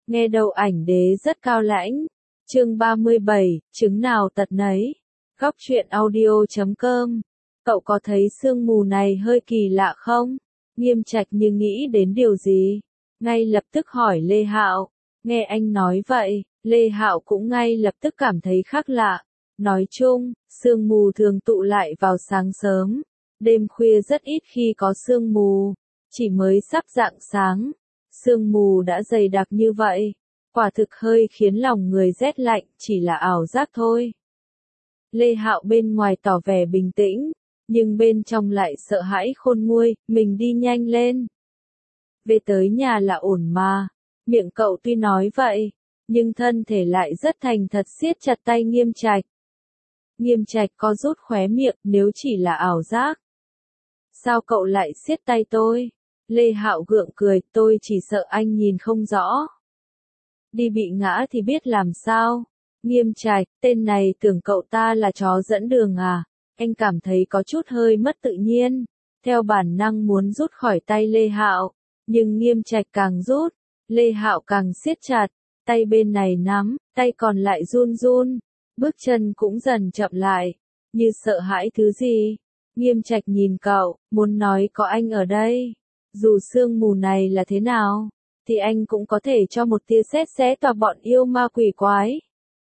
Nghe đầu ảnh đế rất cao lãnh. Chương 37, chứng nào tật nấy. Góc truyện audio.com. Cậu có thấy sương mù này hơi kỳ lạ không? Nghiêm Trạch như nghĩ đến điều gì, ngay lập tức hỏi Lê Hạo. Nghe anh nói vậy, Lê Hạo cũng ngay lập tức cảm thấy khác lạ. Nói chung, sương mù thường tụ lại vào sáng sớm, đêm khuya rất ít khi có sương mù, chỉ mới sắp rạng sáng, sương mù đã dày đặc như vậy, quả thực hơi khiến lòng người rét lạnh, chỉ là ảo giác thôi. Lê Hạo bên ngoài tỏ vẻ bình tĩnh, nhưng bên trong lại sợ hãi khôn nguôi, mình đi nhanh lên. Về tới nhà là ổn mà, miệng cậu tuy nói vậy, nhưng thân thể lại rất thành thật siết chặt tay Nghiêm Trạch. Nghiêm Trạch có rút khóe miệng, nếu chỉ là ảo giác. Sao cậu lại siết tay tôi? Lê Hạo gượng cười, tôi chỉ sợ anh nhìn không rõ. Đi bị ngã thì biết làm sao? Nghiêm Trạch, tên này tưởng cậu ta là chó dẫn đường à? Anh cảm thấy có chút hơi mất tự nhiên, theo bản năng muốn rút khỏi tay Lê Hạo, nhưng Nghiêm Trạch càng rút, Lê Hạo càng siết chặt, tay bên này nắm, tay còn lại run run, bước chân cũng dần chậm lại, như sợ hãi thứ gì. Nghiêm Trạch nhìn cậu, muốn nói có anh ở đây, dù sương mù này là thế nào, thì anh cũng có thể cho một tia sét xé toạc bọn yêu ma quỷ quái.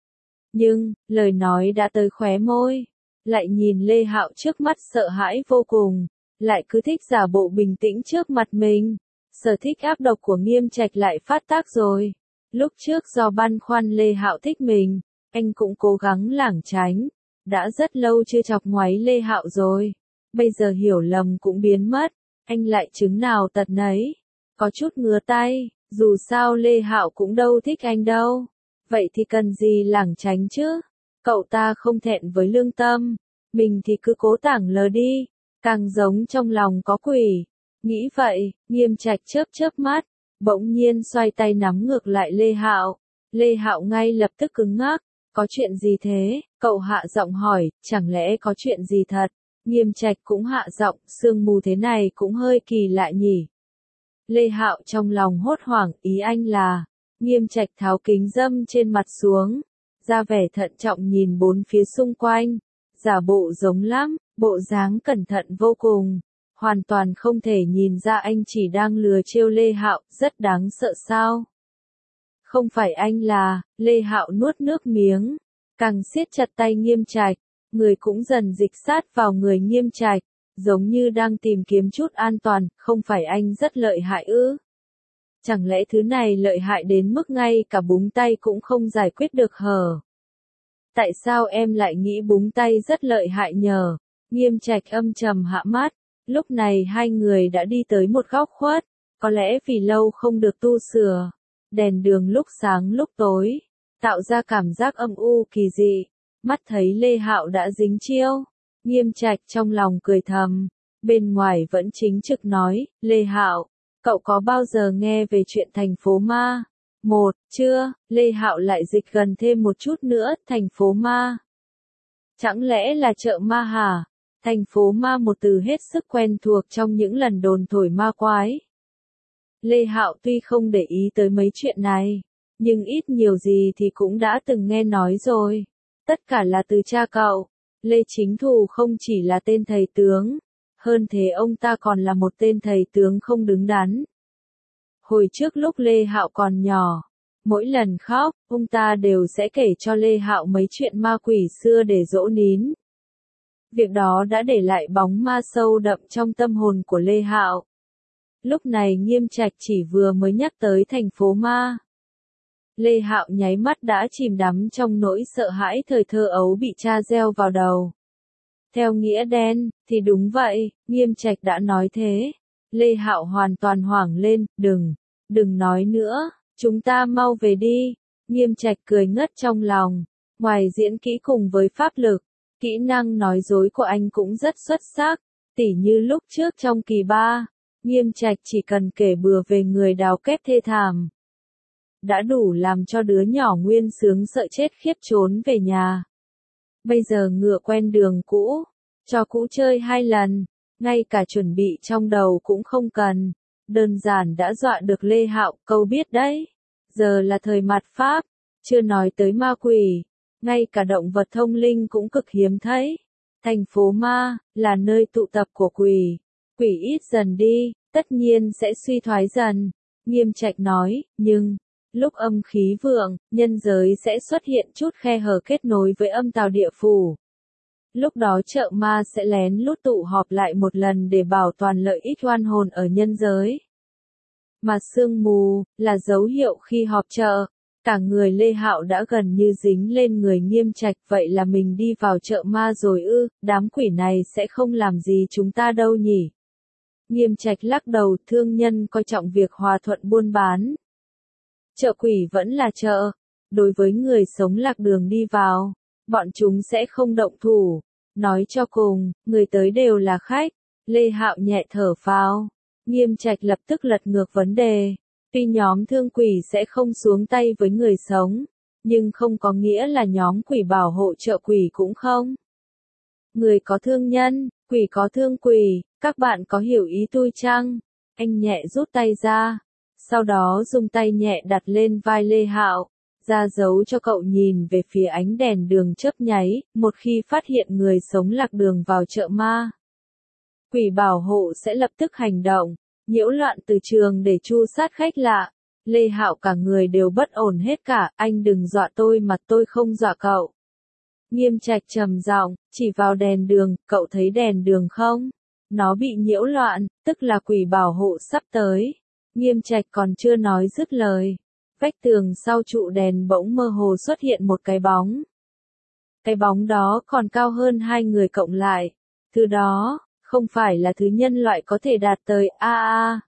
Nhưng, lời nói đã tới khóe môi, lại nhìn Lê Hạo trước mắt sợ hãi vô cùng, lại cứ thích giả bộ bình tĩnh trước mặt mình. Sở thích ác độc của Nghiêm Trạch lại phát tác rồi. Lúc trước do băn khoăn Lê Hạo thích mình, anh cũng cố gắng lảng tránh, đã rất lâu chưa chọc ngoáy Lê Hạo rồi. Bây giờ hiểu lầm cũng biến mất, anh lại chứng nào tật nấy. Có chút ngứa tay, dù sao Lê Hạo cũng đâu thích anh đâu. Vậy thì cần gì lảng tránh chứ? Cậu ta không thẹn với lương tâm, mình thì cứ cố tảng lờ đi, càng giống trong lòng có quỷ. Nghĩ vậy, Nghiêm Trạch chớp mắt, bỗng nhiên xoay tay nắm ngược lại Lê Hạo. Lê Hạo ngay lập tức cứng ngắc, có chuyện gì thế? Cậu hạ giọng hỏi, chẳng lẽ có chuyện gì thật? Nghiêm Trạch cũng hạ giọng, sương mù thế này cũng hơi kỳ lạ nhỉ. Lê Hạo trong lòng hốt hoảng, ý anh là. Nghiêm Trạch tháo kính râm trên mặt xuống, ra vẻ thận trọng nhìn bốn phía xung quanh, giả bộ giống lắm, bộ dáng cẩn thận vô cùng, hoàn toàn không thể nhìn ra anh chỉ đang lừa trêu Lê Hạo, rất đáng sợ sao? Không phải anh là, Lê Hạo nuốt nước miếng, càng siết chặt tay Nghiêm Trạch, người cũng dần dịch sát vào người Nghiêm Trạch, giống như đang tìm kiếm chút an toàn, không phải anh rất lợi hại ư? Chẳng lẽ thứ này lợi hại đến mức ngay cả búng tay cũng không giải quyết được hở? Tại sao em lại nghĩ búng tay rất lợi hại nhờ? Nghiêm Trạch âm trầm hạ mắt, lúc này hai người đã đi tới một góc khuất, có lẽ vì lâu không được tu sửa, đèn đường lúc sáng lúc tối, tạo ra cảm giác âm u kỳ dị, mắt thấy Lê Hạo đã dính chiêu, Nghiêm Trạch trong lòng cười thầm, bên ngoài vẫn chính trực nói, Lê Hạo, cậu có bao giờ nghe về chuyện thành phố ma? Một, chưa, Lê Hạo lại dịch gần thêm một chút nữa, thành phố ma. Chẳng lẽ là chợ ma hả? Thành phố ma một từ hết sức quen thuộc trong những lần đồn thổi ma quái. Lê Hạo tuy không để ý tới mấy chuyện này, nhưng ít nhiều gì thì cũng đã từng nghe nói rồi. Tất cả là từ cha cậu. Lê Chính Thù không chỉ là tên thầy tướng, hơn thế ông ta còn là một tên thầy tướng không đứng đắn. Hồi trước lúc Lê Hạo còn nhỏ, mỗi lần khóc, ông ta đều sẽ kể cho Lê Hạo mấy chuyện ma quỷ xưa để dỗ nín. Việc đó đã để lại bóng ma sâu đậm trong tâm hồn của Lê Hạo. Lúc này Nghiêm Trạch chỉ vừa mới nhắc tới thành phố ma. Lê Hạo nháy mắt đã chìm đắm trong nỗi sợ hãi thời thơ ấu bị cha gieo vào đầu. Theo nghĩa đen, thì đúng vậy, Nghiêm Trạch đã nói thế. Lê Hạo hoàn toàn hoảng lên, đừng nói nữa, chúng ta mau về đi. Nghiêm Trạch cười ngất trong lòng, ngoài diễn kỹ cùng với pháp lực, kỹ năng nói dối của anh cũng rất xuất sắc, tỉ như lúc trước trong kỳ 3, Nghiêm Trạch chỉ cần kể bừa về người đào kép thê thảm. Đã đủ làm cho đứa nhỏ Nguyên Sướng sợ chết khiếp trốn về nhà. Bây giờ ngựa quen đường cũ, cho cũ chơi 2 lần, ngay cả chuẩn bị trong đầu cũng không cần, đơn giản đã dọa được Lê Hạo, câu biết đấy. Giờ là thời mạt Pháp, chưa nói tới ma quỷ, ngay cả động vật thông linh cũng cực hiếm thấy. Thành phố ma, là nơi tụ tập của quỷ. Quỷ ít dần đi, tất nhiên sẽ suy thoái dần. Nghiêm Trạch nói, nhưng, lúc âm khí vượng, nhân giới sẽ xuất hiện chút khe hở kết nối với âm tào địa phủ. Lúc đó chợ ma sẽ lén lút tụ họp lại một lần để bảo toàn lợi ích oan hồn ở nhân giới. Mà sương mù, là dấu hiệu khi họp chợ. Cả người Lê Hạo đã gần như dính lên người Nghiêm Trạch, vậy là mình đi vào chợ ma rồi ư, đám quỷ này sẽ không làm gì chúng ta đâu nhỉ. Nghiêm Trạch lắc đầu, thương nhân coi trọng việc hòa thuận buôn bán. Chợ quỷ vẫn là chợ, đối với người sống lạc đường đi vào, bọn chúng sẽ không động thủ. Nói cho cùng, người tới đều là khách. Lê Hạo nhẹ thở phào. Nghiêm Trạch lập tức lật ngược vấn đề. Tuy nhóm thương quỷ sẽ không xuống tay với người sống, nhưng không có nghĩa là nhóm quỷ bảo hộ chợ quỷ cũng không. Người có thương nhân, quỷ có thương quỷ, các bạn có hiểu ý tôi chăng? Anh nhẹ rút tay ra, sau đó dùng tay nhẹ đặt lên vai Lê Hạo, ra dấu cho cậu nhìn về phía ánh đèn đường chớp nháy, một khi phát hiện người sống lạc đường vào chợ ma. Quỷ bảo hộ sẽ lập tức hành động, nhiễu loạn từ trường để tru sát khách lạ. Lê Hạo cả người đều bất ổn hết cả, anh đừng dọa tôi mà tôi không dọa cậu. Nghiêm Trạch trầm giọng, chỉ vào đèn đường, cậu thấy đèn đường không? Nó bị nhiễu loạn, tức là quỷ bảo hộ sắp tới. Nghiêm Trạch còn chưa nói dứt lời. Vách tường sau trụ đèn bỗng mơ hồ xuất hiện một cái bóng. Cái bóng đó còn cao hơn hai người cộng lại. Thứ đó, không phải là thứ nhân loại có thể đạt tới a.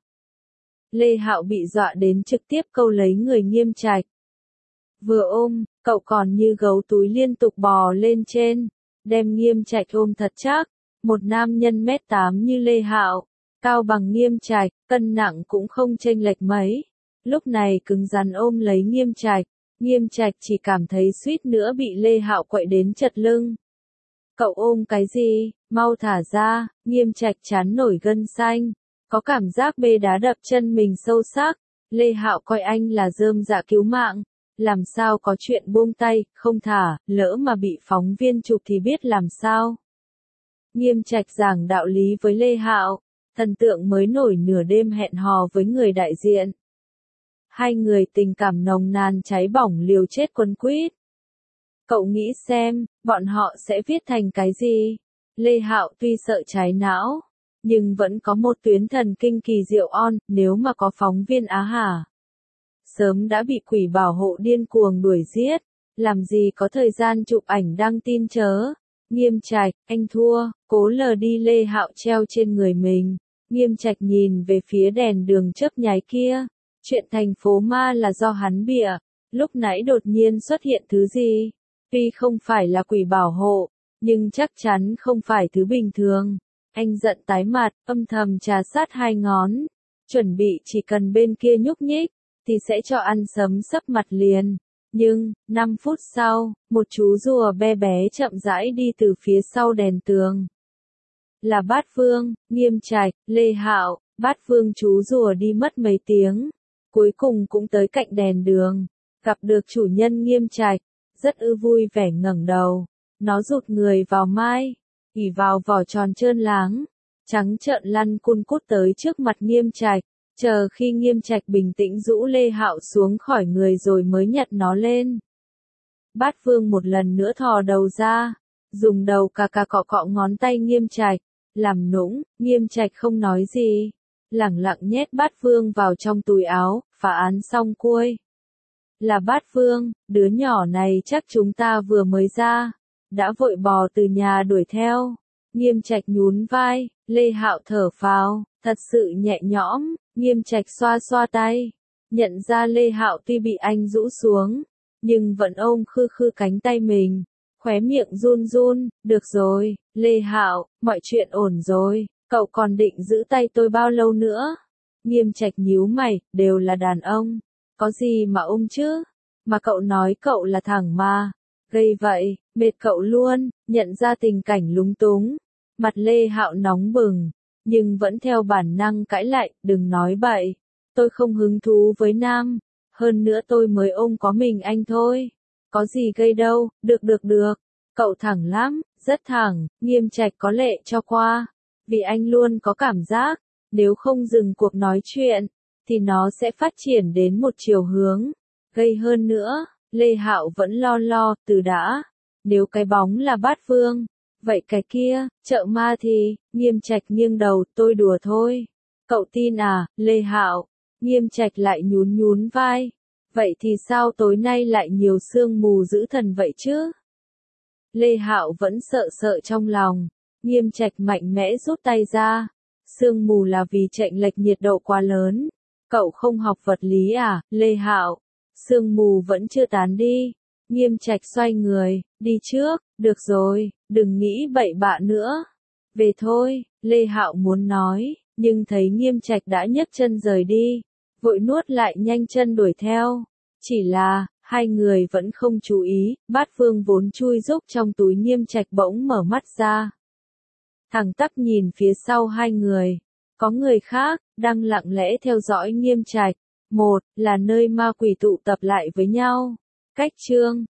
Lê Hạo bị dọa đến trực tiếp câu lấy người Nghiêm Trạch. Vừa ôm, cậu còn như gấu túi liên tục bò lên trên, đem Nghiêm Trạch ôm thật chắc. Một nam nhân mét 8 như Lê Hạo, cao bằng Nghiêm Trạch, cân nặng cũng không chênh lệch mấy. Lúc này cứng rắn ôm lấy Nghiêm Trạch chỉ cảm thấy suýt nữa bị Lê Hạo quậy đến chật lưng. Cậu ôm cái gì, mau thả ra. Nghiêm Trạch chán nổi gân xanh, có cảm giác bê đá đập chân mình sâu sắc. Lê Hạo coi anh là rơm dạ cứu mạng, làm sao có chuyện buông tay, không thả, lỡ mà bị phóng viên chụp thì biết làm sao. Nghiêm Trạch giảng đạo lý với Lê Hạo, thần tượng mới nổi nửa đêm hẹn hò với người đại diện. Hai người tình cảm nồng nàn cháy bỏng liều chết quấn quýt. Cậu nghĩ xem, bọn họ sẽ viết thành cái gì? Lê Hạo tuy sợ cháy não, nhưng vẫn có một tuyến thần kinh kỳ diệu on, nếu mà có phóng viên Á Hà. Sớm đã bị quỷ bảo hộ điên cuồng đuổi giết, làm gì có thời gian chụp ảnh đăng tin chớ. Nghiêm Trạch, anh thua, cố lờ đi. Lê Hạo treo trên người mình. Nghiêm Trạch nhìn về phía đèn đường chớp nháy kia. Chuyện thành phố ma là do hắn bịa. Lúc nãy đột nhiên xuất hiện thứ gì? Tuy không phải là quỷ bảo hộ, nhưng chắc chắn không phải thứ bình thường. Anh giận tái mặt, âm thầm trà sát hai ngón. Chuẩn bị chỉ cần bên kia nhúc nhích, thì sẽ cho ăn sấm sấp mặt liền. Nhưng, 5 phút sau, một chú rùa bé bé chậm rãi đi từ phía sau đèn tường. Là Bát Vương. Nghiêm Trạch, Lê Hạo, Bát Vương chú rùa đi mất mấy tiếng. Cuối cùng cũng tới cạnh đèn đường. Gặp được chủ nhân Nghiêm Trạch, rất vui vẻ ngẩng đầu. Nó rụt người vào mai, ỉ vào vỏ tròn trơn láng, trắng trợn lăn cun cút tới trước mặt Nghiêm Trạch. Chờ khi Nghiêm Trạch bình tĩnh rũ Lê Hạo xuống khỏi người rồi mới nhặt nó lên. Bát Vương một lần nữa thò đầu ra, dùng đầu cà cà cọ cọ ngón tay Nghiêm Trạch, làm nũng. Nghiêm Trạch không nói gì, lẳng lặng nhét Bát Vương vào trong túi áo, phá án xong xuôi. Là Bát Vương, đứa nhỏ này chắc chúng ta vừa mới ra, đã vội bò từ nhà đuổi theo. Nghiêm Trạch nhún vai, Lê Hạo thở phào, thật sự nhẹ nhõm. Nghiêm Trạch xoa xoa tay, nhận ra Lê Hạo tuy bị anh rũ xuống, nhưng vẫn ôm khư khư cánh tay mình, khóe miệng run run. Được rồi, Lê Hạo, mọi chuyện ổn rồi, cậu còn định giữ tay tôi bao lâu nữa? Nghiêm Trạch nhíu mày, đều là đàn ông, có gì mà ôm chứ? Mà cậu nói cậu là thẳng mà, gây vậy, mệt cậu luôn. Nhận ra tình cảnh lúng túng, mặt Lê Hạo nóng bừng, nhưng vẫn theo bản năng cãi lại, đừng nói bậy, tôi không hứng thú với nam. Hơn nữa tôi mới ôm có mình anh thôi. Có gì gây đâu, được. Cậu thẳng lắm, rất thẳng, Nghiêm Trạch có lệ cho qua. Vì anh luôn có cảm giác, nếu không dừng cuộc nói chuyện, thì nó sẽ phát triển đến một chiều hướng gây hơn nữa. Lê Hạo vẫn lo từ đã. Nếu cái bóng là Bát Vương, vậy cái kia, chợ ma thì, Nghiêm Trạch nghiêng đầu, tôi đùa thôi. Cậu tin à, Lê Hạo? Nghiêm Trạch lại nhún vai. Vậy thì sao tối nay lại nhiều sương mù dữ thần vậy chứ? Lê Hạo vẫn sợ trong lòng. Nghiêm Trạch mạnh mẽ rút tay ra. Sương mù là vì chênh lệch nhiệt độ quá lớn. Cậu không học vật lý à, Lê Hạo? Sương mù vẫn chưa tán đi. Nghiêm Trạch xoay người, đi trước, được rồi, đừng nghĩ bậy bạ nữa. Về thôi, Lê Hạo muốn nói, nhưng thấy Nghiêm Trạch đã nhấc chân rời đi, vội nuốt lại nhanh chân đuổi theo. Chỉ là, hai người vẫn không chú ý, Bát Vương vốn chui rúc trong túi Nghiêm Trạch bỗng mở mắt ra. Thẳng tắp nhìn phía sau hai người. Có người khác, đang lặng lẽ theo dõi Nghiêm Trạch. Một, là nơi ma quỷ tụ tập lại với nhau. Cách chương